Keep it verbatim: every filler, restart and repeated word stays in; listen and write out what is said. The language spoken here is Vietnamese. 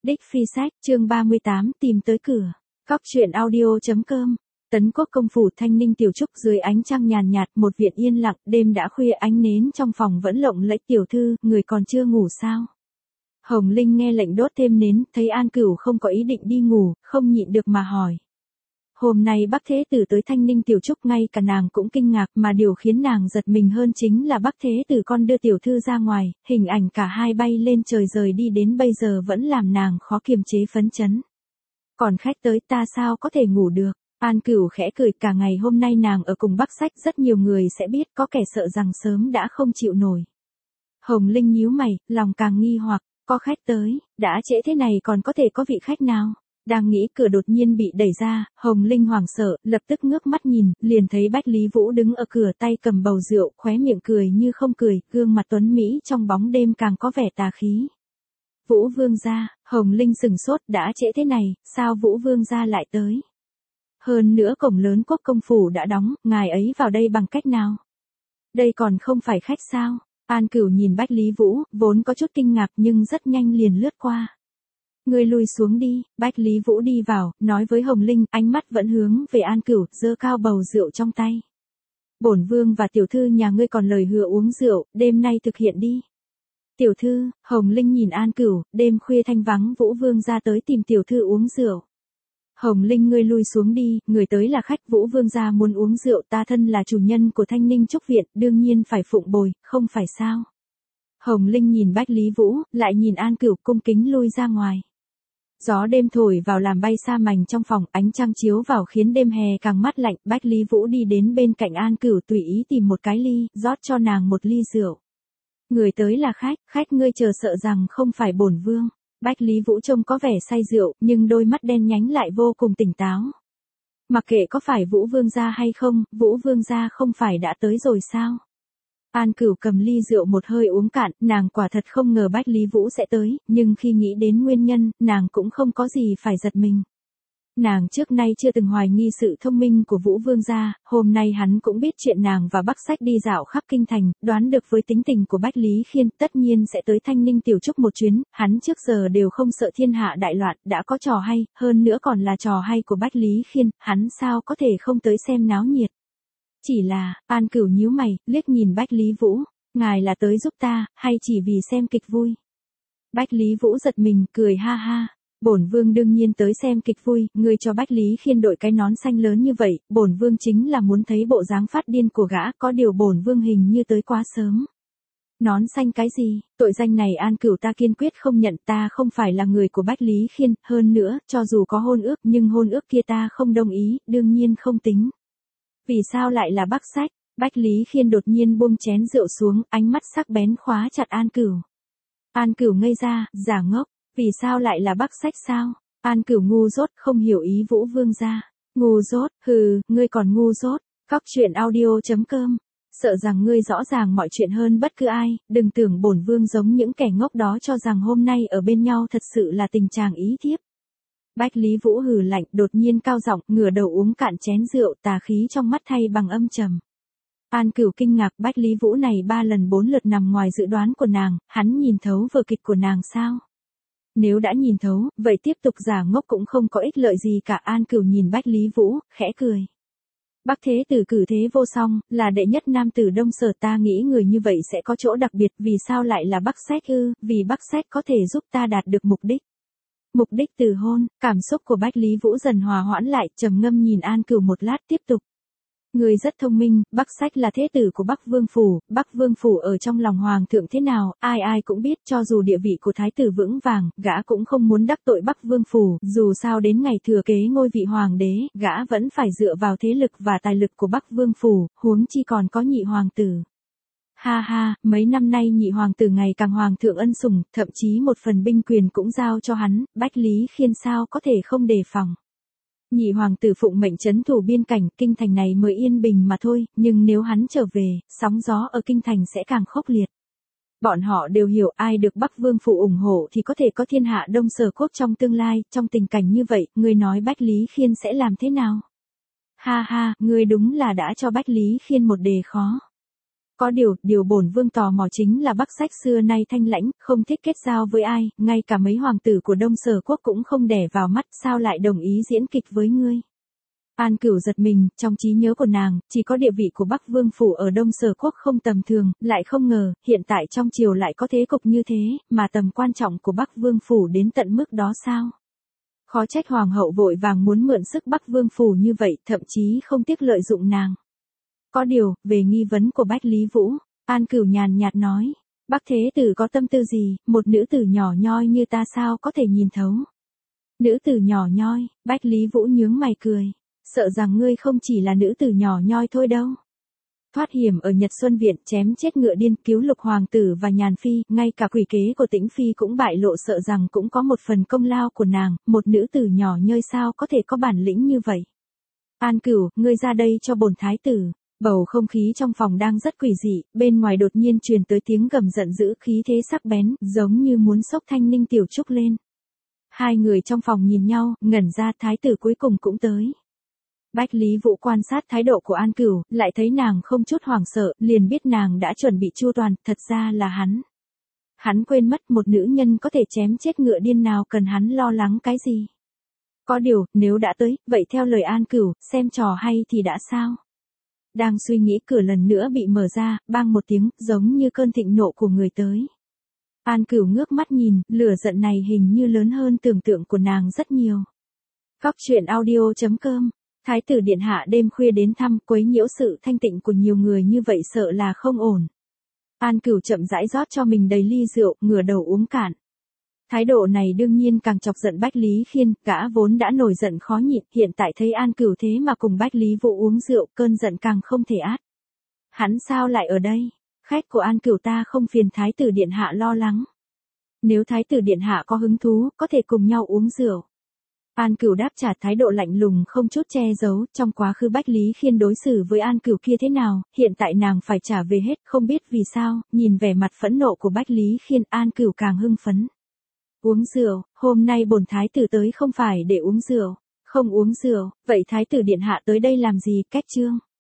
Đích Phi Sách, chương ba mươi tám, tìm tới cửa. Cóc truyện audio chấm com. Tấn Quốc công phủ Thanh Ninh tiểu trúc dưới ánh trăng nhàn nhạt, một viện yên lặng, đêm đã khuya ánh nến trong phòng vẫn lộng lẫy. Tiểu thư, người còn chưa ngủ sao? Hồng Linh nghe lệnh đốt thêm nến, thấy An Cửu không có ý định đi ngủ, không nhịn được mà hỏi. Hôm nay Bắc Thế Tử tới Thanh Ninh tiểu trúc, ngay cả nàng cũng kinh ngạc, mà điều khiến nàng giật mình hơn chính là Bắc Thế Tử con đưa tiểu thư ra ngoài, hình ảnh cả hai bay lên trời rời đi đến bây giờ vẫn làm nàng khó kiềm chế phấn chấn. Còn khách tới, ta sao có thể ngủ được? An Cửu khẽ cười, cả ngày hôm nay nàng ở cùng Bắc Sách, rất nhiều người sẽ biết, có kẻ sợ rằng sớm đã không chịu nổi. Hồng Linh nhíu mày, lòng càng nghi hoặc, có khách tới, đã trễ thế này còn có thể có vị khách nào? Đang nghĩ, cửa đột nhiên bị đẩy ra, Hồng Linh hoảng sợ, lập tức ngước mắt nhìn, liền thấy Bách Lý Vũ đứng ở cửa, tay cầm bầu rượu, khóe miệng cười như không cười, gương mặt tuấn mỹ trong bóng đêm càng có vẻ tà khí. Vũ Vương gia, Hồng Linh sừng sốt, đã trễ thế này, sao Vũ Vương gia lại tới? Hơn nữa cổng lớn Quốc công phủ đã đóng, ngài ấy vào đây bằng cách nào? Đây còn không phải khách sao? An Cửu nhìn Bách Lý Vũ, vốn có chút kinh ngạc nhưng rất nhanh liền lướt qua. Ngươi lui xuống đi. Bách Lý Vũ đi vào, nói với Hồng Linh, ánh mắt vẫn hướng về An Cửu, giơ cao bầu rượu trong tay. Bổn vương và tiểu thư nhà ngươi còn lời hứa uống rượu, đêm nay thực hiện đi. Tiểu thư, Hồng Linh nhìn An Cửu, đêm khuya thanh vắng, Vũ Vương gia tới tìm tiểu thư uống rượu. Hồng Linh, ngươi lui xuống đi, người tới là khách, Vũ Vương gia muốn uống rượu, ta thân là chủ nhân của Thanh Ninh Trúc Viện, đương nhiên phải phụng bồi, không phải sao? Hồng Linh nhìn Bách Lý Vũ, lại nhìn An Cửu, cung kính lui ra ngoài. Gió đêm thổi vào làm bay sa mảnh trong phòng, ánh trăng chiếu vào khiến đêm hè càng mát lạnh. Bách Lý Vũ đi đến bên cạnh An Cửu, tùy ý tìm một cái ly, rót cho nàng một ly rượu. Người tới là khách, khách ngươi chờ sợ rằng không phải bổn vương. Bách Lý Vũ trông có vẻ say rượu, nhưng đôi mắt đen nhánh lại vô cùng tỉnh táo. Mặc kệ có phải Vũ Vương gia hay không, Vũ Vương gia không phải đã tới rồi sao? An Cửu cầm ly rượu một hơi uống cạn, nàng quả thật không ngờ Bách Lý Vũ sẽ tới, nhưng khi nghĩ đến nguyên nhân, nàng cũng không có gì phải giật mình. Nàng trước nay chưa từng hoài nghi sự thông minh của Vũ Vương gia, hôm nay hắn cũng biết chuyện nàng và Bắc Sách đi dạo khắp kinh thành, đoán được với tính tình của Bách Lý Khiên tất nhiên sẽ tới Thanh Ninh tiểu trúc một chuyến, hắn trước giờ đều không sợ thiên hạ đại loạn, đã có trò hay, hơn nữa còn là trò hay của Bách Lý Khiên, hắn sao có thể không tới xem náo nhiệt. Chỉ là, An Cửu nhíu mày, liếc nhìn Bách Lý Vũ, ngài là tới giúp ta, hay chỉ vì xem kịch vui? Bách Lý Vũ giật mình, cười ha ha, bổn vương đương nhiên tới xem kịch vui, ngươi cho Bách Lý Khiên đội cái nón xanh lớn như vậy, bổn vương chính là muốn thấy bộ dáng phát điên của gã, có điều bổn vương hình như tới quá sớm. Nón xanh cái gì, tội danh này An Cửu ta kiên quyết không nhận, ta không phải là người của Bách Lý Khiên, hơn nữa, cho dù có hôn ước nhưng hôn ước kia ta không đồng ý, đương nhiên không tính. Vì sao lại là Bắc Sách? Bách Lý Khiên đột nhiên buông chén rượu xuống, ánh mắt sắc bén khóa chặt An Cửu. An Cửu ngây ra, giả ngốc, vì sao lại là Bắc Sách sao? An Cửu ngu dốt, không hiểu ý Vũ Vương gia. Ngu dốt, hừ, ngươi còn ngu dốt. Cóc truyện audio chấm com. Sợ rằng ngươi rõ ràng mọi chuyện hơn bất cứ ai, đừng tưởng bổn vương giống những kẻ ngốc đó cho rằng hôm nay ở bên nhau thật sự là tình chàng ý thiếp. Bách Lý Vũ hừ lạnh, đột nhiên cao giọng, ngửa đầu uống cạn chén rượu, tà khí trong mắt thay bằng âm trầm. An Cửu kinh ngạc, Bách Lý Vũ này ba lần bốn lượt nằm ngoài dự đoán của nàng, hắn nhìn thấu vở kịch của nàng sao? Nếu đã nhìn thấu, vậy tiếp tục giả ngốc cũng không có ích lợi gì cả. An Cửu nhìn Bách Lý Vũ, khẽ cười. Bắc Thế Tử cử thế vô song, là đệ nhất nam tử Đông Sở, ta nghĩ người như vậy sẽ có chỗ đặc biệt, vì sao lại là Bắc Sách ư? Vì Bắc Sách có thể giúp ta đạt được mục đích. Mục đích từ hôn, cảm xúc của Bách Lý Vũ dần hòa hoãn lại, trầm ngâm nhìn An Cửu một lát tiếp tục. Người rất thông minh, Bắc Sách là thế tử của Bắc Vương Phủ, Bắc Vương Phủ ở trong lòng Hoàng thượng thế nào, ai ai cũng biết, cho dù địa vị của Thái tử vững vàng, gã cũng không muốn đắc tội Bắc Vương Phủ, dù sao đến ngày thừa kế ngôi vị Hoàng đế, gã vẫn phải dựa vào thế lực và tài lực của Bắc Vương Phủ, huống chi còn có nhị hoàng tử. Ha ha, mấy năm nay nhị hoàng tử ngày càng hoàng thượng ân sủng, thậm chí một phần binh quyền cũng giao cho hắn, Bách Lý Khiên sao có thể không đề phòng. Nhị hoàng tử phụng mệnh trấn thủ biên cảnh, kinh thành này mới yên bình mà thôi, nhưng nếu hắn trở về, sóng gió ở kinh thành sẽ càng khốc liệt. Bọn họ đều hiểu ai được Bắc Vương Phủ ủng hộ thì có thể có thiên hạ Đông Sở Quốc trong tương lai, trong tình cảnh như vậy, người nói Bách Lý Khiên sẽ làm thế nào? Ha ha, ngươi đúng là đã cho Bách Lý Khiên một đề khó. Có điều, điều bổn vương tò mò chính là Bắc Sách xưa nay thanh lãnh, không thích kết giao với ai, ngay cả mấy hoàng tử của Đông Sở Quốc cũng không đẻ vào mắt, sao lại đồng ý diễn kịch với ngươi. An Cửu giật mình, trong trí nhớ của nàng, chỉ có địa vị của Bắc Vương Phủ ở Đông Sở Quốc không tầm thường, lại không ngờ, hiện tại trong triều lại có thế cục như thế, mà tầm quan trọng của Bắc Vương Phủ đến tận mức đó sao? Khó trách Hoàng hậu vội vàng muốn mượn sức Bắc Vương Phủ như vậy, thậm chí không tiếc lợi dụng nàng. Có điều, về nghi vấn của Bách Lý Vũ, An Cửu nhàn nhạt nói, Bắc Thế Tử có tâm tư gì, một nữ tử nhỏ nhoi như ta sao có thể nhìn thấu. Nữ tử nhỏ nhoi, Bách Lý Vũ nhướng mày cười, sợ rằng ngươi không chỉ là nữ tử nhỏ nhoi thôi đâu. Thoát hiểm ở Nhật Xuân Viện, chém chết ngựa điên, cứu Lục Hoàng tử và Nhàn Phi, ngay cả quỷ kế của Tĩnh Phi cũng bại lộ, sợ rằng cũng có một phần công lao của nàng, một nữ tử nhỏ nhoi sao có thể có bản lĩnh như vậy. An Cửu, ngươi ra đây cho bổn thái tử. Bầu không khí trong phòng đang rất quỷ dị, bên ngoài đột nhiên truyền tới tiếng gầm giận dữ, khí thế sắc bén, giống như muốn xốc Thanh Ninh Tiểu Trúc lên. Hai người trong phòng nhìn nhau, ngẩn ra, thái tử cuối cùng cũng tới. Bách Lý Vũ quan sát thái độ của An Cửu, lại thấy nàng không chút hoảng sợ, liền biết nàng đã chuẩn bị chu toàn, thật ra là hắn. Hắn quên mất một nữ nhân có thể chém chết ngựa điên, nào cần hắn lo lắng cái gì. Có điều, nếu đã tới, vậy theo lời An Cửu, xem trò hay thì đã sao. Đang suy nghĩ, cửa lần nữa bị mở ra, bang một tiếng, giống như cơn thịnh nộ của người tới. An Cửu ngước mắt nhìn, lửa giận này hình như lớn hơn tưởng tượng của nàng rất nhiều. Góc truyện audio chấm com. Thái tử điện hạ đêm khuya đến thăm, quấy nhiễu sự thanh tịnh của nhiều người như vậy sợ là không ổn. An Cửu chậm rãi rót cho mình đầy ly rượu, ngửa đầu uống cạn. Thái độ này đương nhiên càng chọc giận Bách Lý Khiên, gã vốn đã nổi giận khó nhịn, hiện tại thấy An Cửu thế mà cùng Bách Lý Vũ uống rượu, cơn giận càng không thể át. Hắn sao lại ở đây? Khách của An Cửu ta không phiền thái tử điện hạ lo lắng. Nếu thái tử điện hạ có hứng thú, có thể cùng nhau uống rượu. An Cửu đáp trả thái độ lạnh lùng không chút che giấu, trong quá khứ Bách Lý Khiên đối xử với An Cửu kia thế nào, hiện tại nàng phải trả về hết, không biết vì sao, nhìn vẻ mặt phẫn nộ của Bách Lý Khiên, An Cửu càng hưng phấn. Uống rượu, hôm nay bổn thái tử tới không phải để uống rượu, không uống rượu, vậy thái tử điện hạ tới đây làm gì, cách chương.